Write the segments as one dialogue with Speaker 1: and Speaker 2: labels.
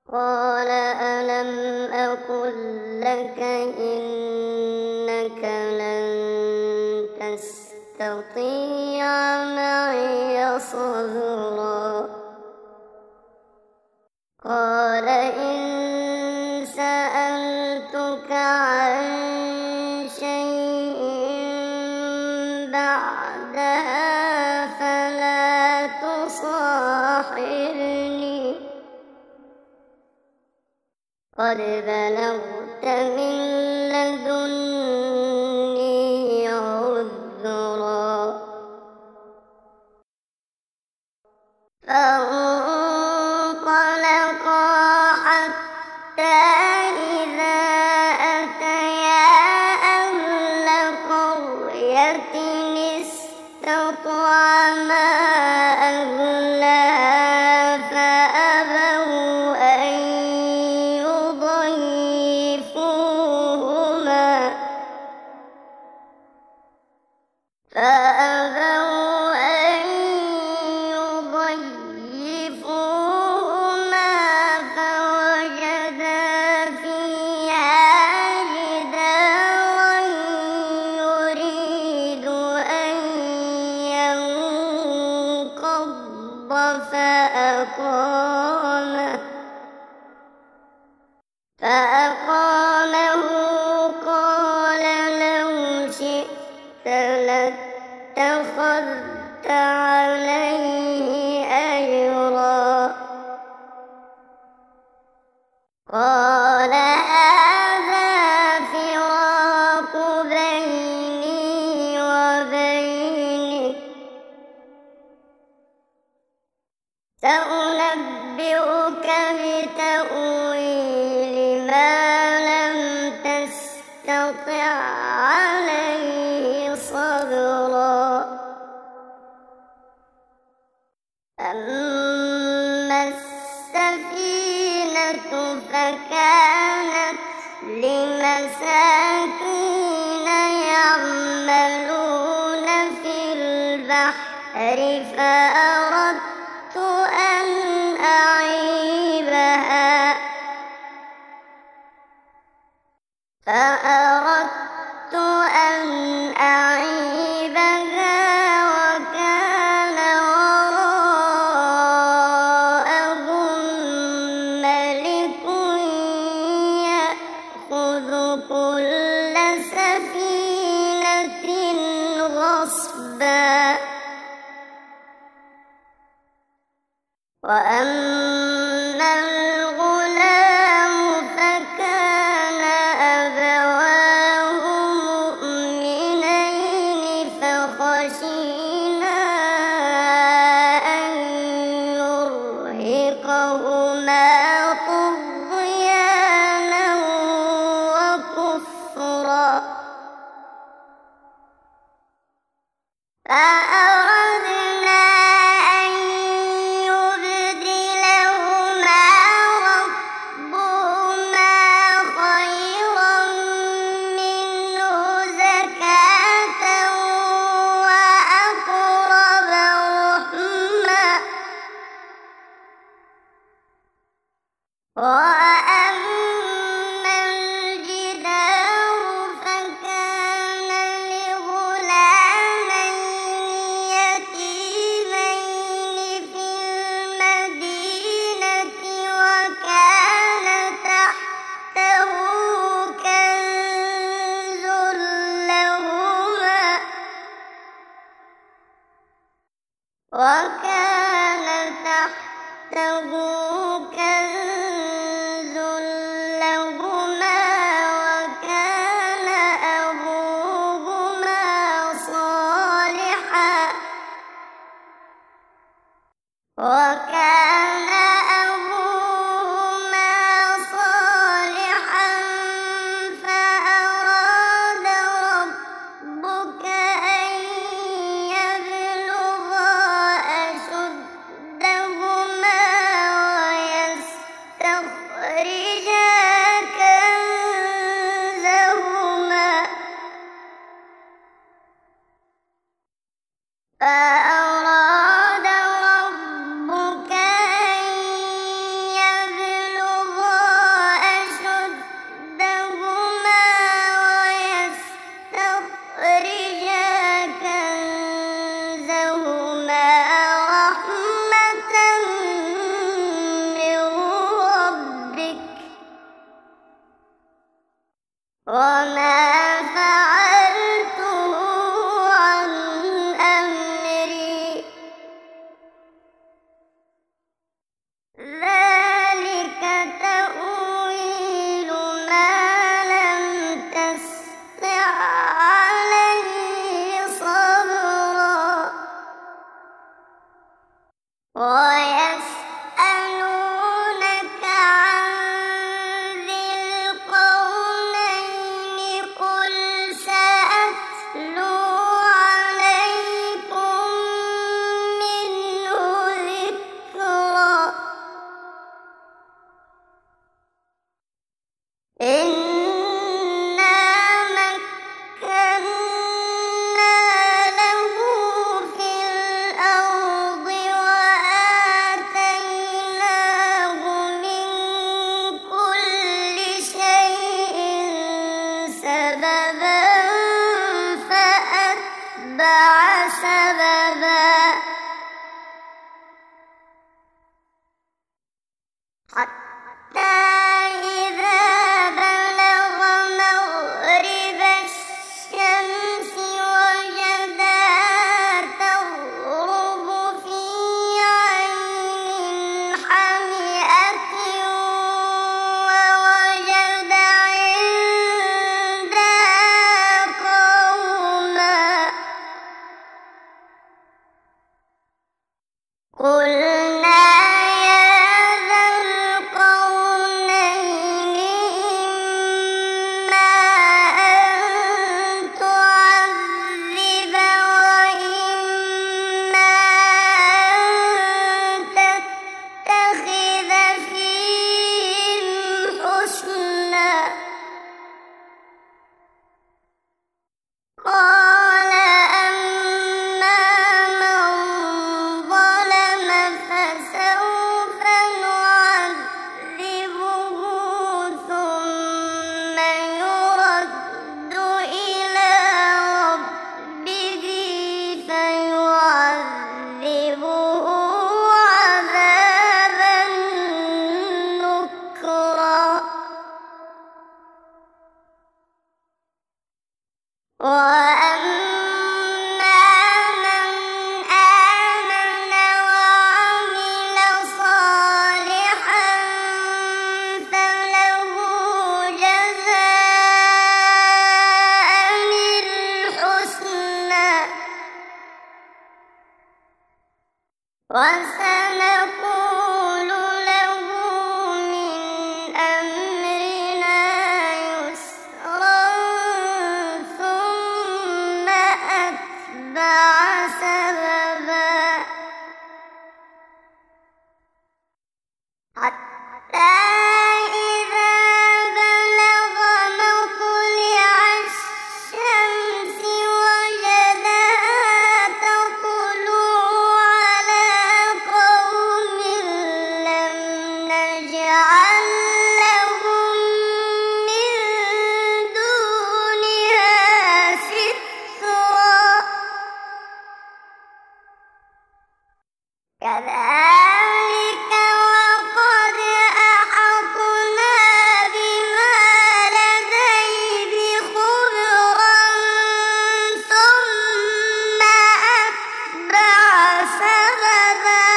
Speaker 1: قال ألم أقل لك إنك لن تستطيع معي صبرا قال إن سألتك عن شيء بعدها فلا تصاحبني قد بلغت من لدني عذرا فانطلقا حتى إذا أتيا أهل قرية استطعما أهلها فأبوا أن يضيفوهما فوجدا فيها جدارا يريد أن ينقض فأقامه قال لو شئت لاتخذت عليه أجرا قال هذا فراق بيني وبينك سأنبئك بتأويل ما لم تستطع عليه صبرا أما السفينة فكانت لمساكين يعملون في البحر فأردت أن أعيبها وكان وراءهم ملك يأخذ كل سفينة غصبا وأما الغلام فكان أبواه مؤمنين فخشينا أن يرهقهما طغيانا وكفرا فأردنا أن يبدلهما ربهما خيرا منه زكاة وأقرب رحما وأما الجدار فكان لغلامين يتيمين في المدينة وكان تحته كنز لهما كنز وما فعلته عن أمري ذلك تأويل ما لم تسطع عليه صبرا ويسألونك عن ذي القرنين قل سأتلو عليكم منه ذكرا إنا مكنا له في الأرض وآتيناه من كل شيء سببا فأتبع سببا حتى إذا بلغ مغرب الشمس وجدها تغرب في عين حمئة ووجد عندها قوما قلنا يا ذا القرنين إما أن تعذب وإما أن تتخذ فيهم حسنا قال أما من ظلم فسوف نعذبه ثم يرد إلى ربه فيعذبه عذابا نكرا وأما من آمن وعمل صالحا فله جزاء الحسنى وسنقول له من أمرنا يسرا ثم أتبع سببا حتى إذا بلغ مطلع الشمس وجدها تطلع على قوم لم نجعل لهم من دونها سترا كذلك وقد أحطنا بما لديه خبرا ثم أتبع سببا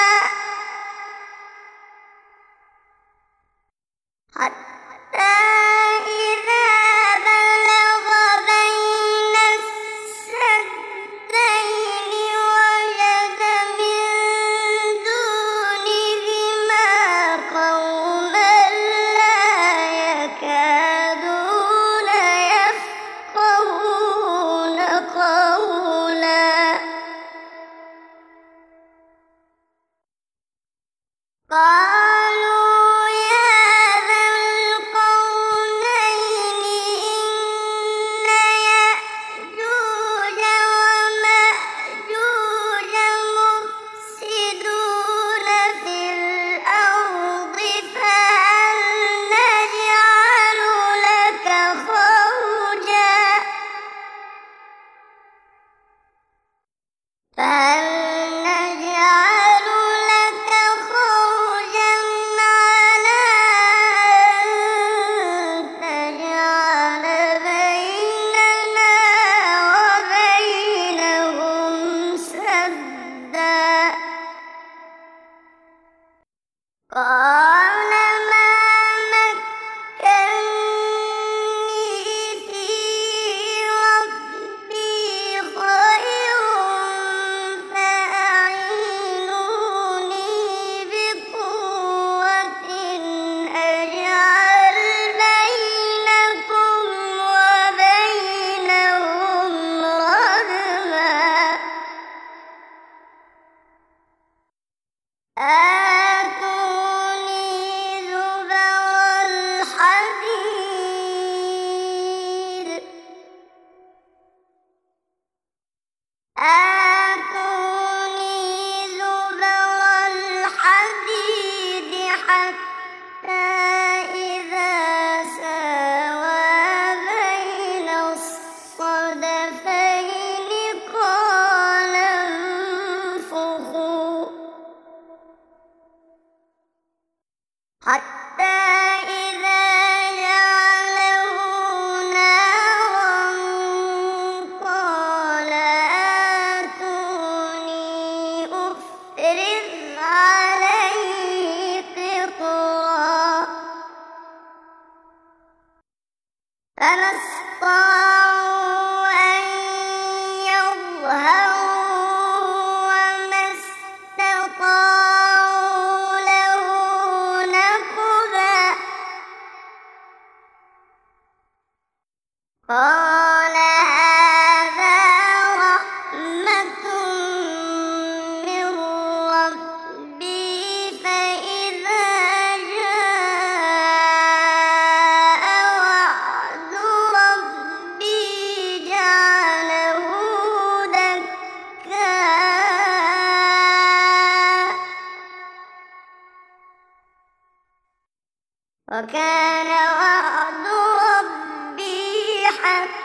Speaker 1: حتى إذا بلغ بين السدين وجد من دونهما قوما لا يكادون يفقهون قولا قالوا يا ذا فما استطاعوا أن يظهروا وما استطاعوا له نقبا قال هذا رحمة من ربي فإذا جاء وعد ربي جعله دكا وكان وعد ربي حقا